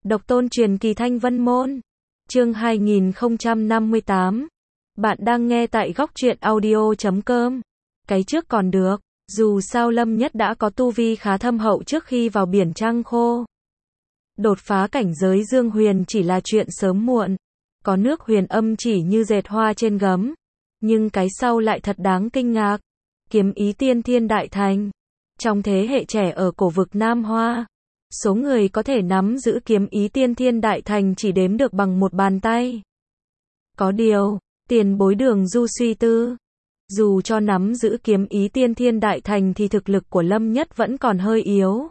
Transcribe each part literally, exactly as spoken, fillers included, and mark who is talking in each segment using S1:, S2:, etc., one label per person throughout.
S1: Độc tôn truyền kỳ Thanh Vân Môn. Chương hai nghìn không trăm năm mươi tám. Bạn đang nghe tại góc truyện audio chấm com. Cái trước còn được, dù sao Lâm Nhất đã có tu vi khá thâm hậu trước khi vào biển trăng khô. Đột phá cảnh giới dương huyền chỉ là chuyện sớm muộn. Có nước huyền âm chỉ như dệt hoa trên gấm. Nhưng cái sau lại thật đáng kinh ngạc. Kiếm ý tiên thiên đại thành. Trong thế hệ trẻ ở cổ vực Nam Hoa, số người có thể nắm giữ kiếm ý tiên thiên đại thành chỉ đếm được bằng một bàn tay. Có điều, tiền bối Đường Du suy tư. Dù cho nắm giữ kiếm ý tiên thiên đại thành thì thực lực của Lâm Nhất vẫn còn hơi yếu.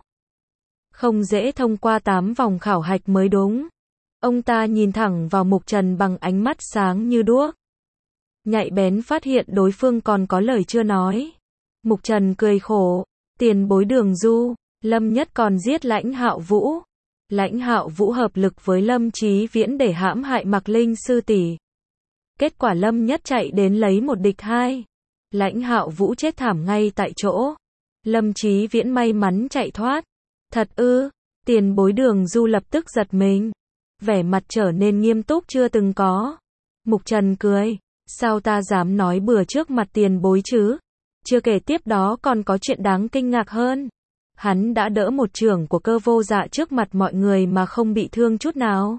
S1: Không dễ thông qua tám vòng khảo hạch mới đúng. Ông ta nhìn thẳng vào Mục Trần bằng ánh mắt sáng như đuốc. Nhạy bén phát hiện đối phương còn có lời chưa nói. Mục Trần cười khổ. Tiền bối Đường Du, Lâm Nhất còn giết Lãnh Hạo Vũ. Lãnh Hạo Vũ hợp lực với Lâm Chí Viễn để hãm hại Mạc Linh sư tỷ. Kết quả Lâm Nhất chạy đến lấy một địch hai. Lãnh Hạo Vũ chết thảm ngay tại chỗ. Lâm Chí Viễn may mắn chạy thoát. Thật ư? Tiền bối Đường Du lập tức giật mình. Vẻ mặt trở nên nghiêm túc chưa từng có. Mục Trần cười. Sao ta dám nói bừa trước mặt tiền bối chứ? Chưa kể tiếp đó còn có chuyện đáng kinh ngạc hơn. Hắn đã đỡ một chưởng của Cơ Vô Dạ trước mặt mọi người mà không bị thương chút nào.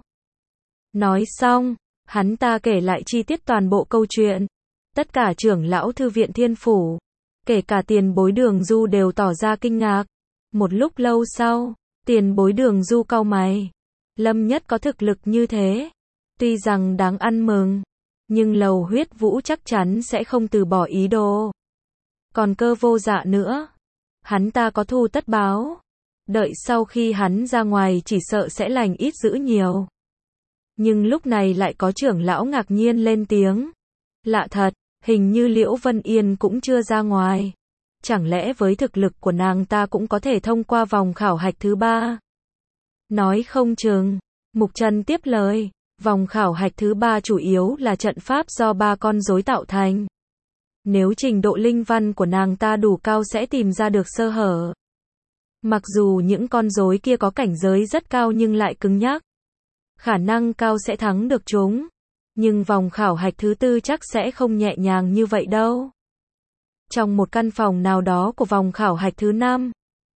S1: Nói xong, hắn ta kể lại chi tiết toàn bộ câu chuyện. Tất cả trưởng lão thư viện Thiên Phủ, kể cả tiền bối Đường Du đều tỏ ra kinh ngạc. Một lúc lâu sau, tiền bối Đường Du cau mày. Lâm Nhất có thực lực như thế, tuy rằng đáng ăn mừng, nhưng Lầu Huyết Vũ chắc chắn sẽ không từ bỏ ý đồ. Còn Cơ Vô Dạ nữa, hắn ta có thù tất báo. Đợi sau khi hắn ra ngoài chỉ sợ sẽ lành ít dữ nhiều. Nhưng lúc này lại có trưởng lão ngạc nhiên lên tiếng. Lạ thật, hình như Liễu Vân Yên cũng chưa ra ngoài. Chẳng lẽ với thực lực của nàng ta cũng có thể thông qua vòng khảo hạch thứ ba? Nói không chừng. Mục Trần tiếp lời. Vòng khảo hạch thứ ba chủ yếu là trận pháp do ba con rối tạo thành. Nếu trình độ linh văn của nàng ta đủ cao sẽ tìm ra được sơ hở. Mặc dù những con rối kia có cảnh giới rất cao nhưng lại cứng nhắc. Khả năng cao sẽ thắng được chúng. Nhưng vòng khảo hạch thứ tư chắc sẽ không nhẹ nhàng như vậy đâu. Trong một căn phòng nào đó của vòng khảo hạch thứ năm,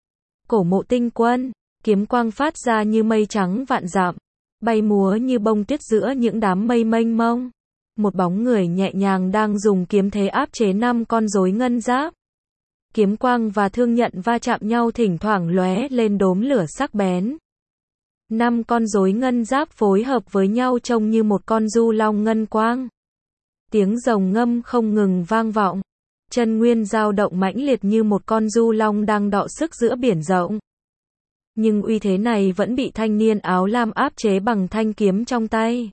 S1: Cổ Mộ Tinh Quân, kiếm quang phát ra như mây trắng vạn dặm, bay múa như bông tuyết giữa những đám mây mênh mông. Một bóng người nhẹ nhàng đang dùng kiếm thế áp chế năm con rối ngân giáp. Kiếm quang và thương nhận va chạm nhau thỉnh thoảng lóe lên đốm lửa sắc bén. Năm con rối ngân giáp phối hợp với nhau trông như một con du long ngân quang. Tiếng rồng ngâm không ngừng vang vọng. Chân nguyên dao động mãnh liệt như một con du long đang đọ sức giữa biển rộng. Nhưng uy thế này vẫn bị thanh niên áo lam áp chế bằng thanh kiếm trong tay.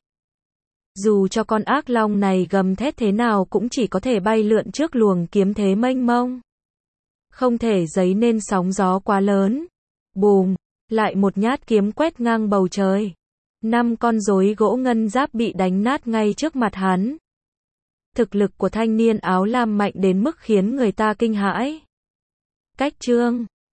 S1: Dù cho con ác long này gầm thét thế nào cũng chỉ có thể bay lượn trước luồng kiếm thế mênh mông. Không thể giấy nên sóng gió quá lớn. Bùm, lại một nhát kiếm quét ngang bầu trời. Năm con rối gỗ ngân giáp bị đánh nát ngay trước mặt hắn. Thực lực của thanh niên áo lam mạnh đến mức khiến người ta kinh hãi. Cách chương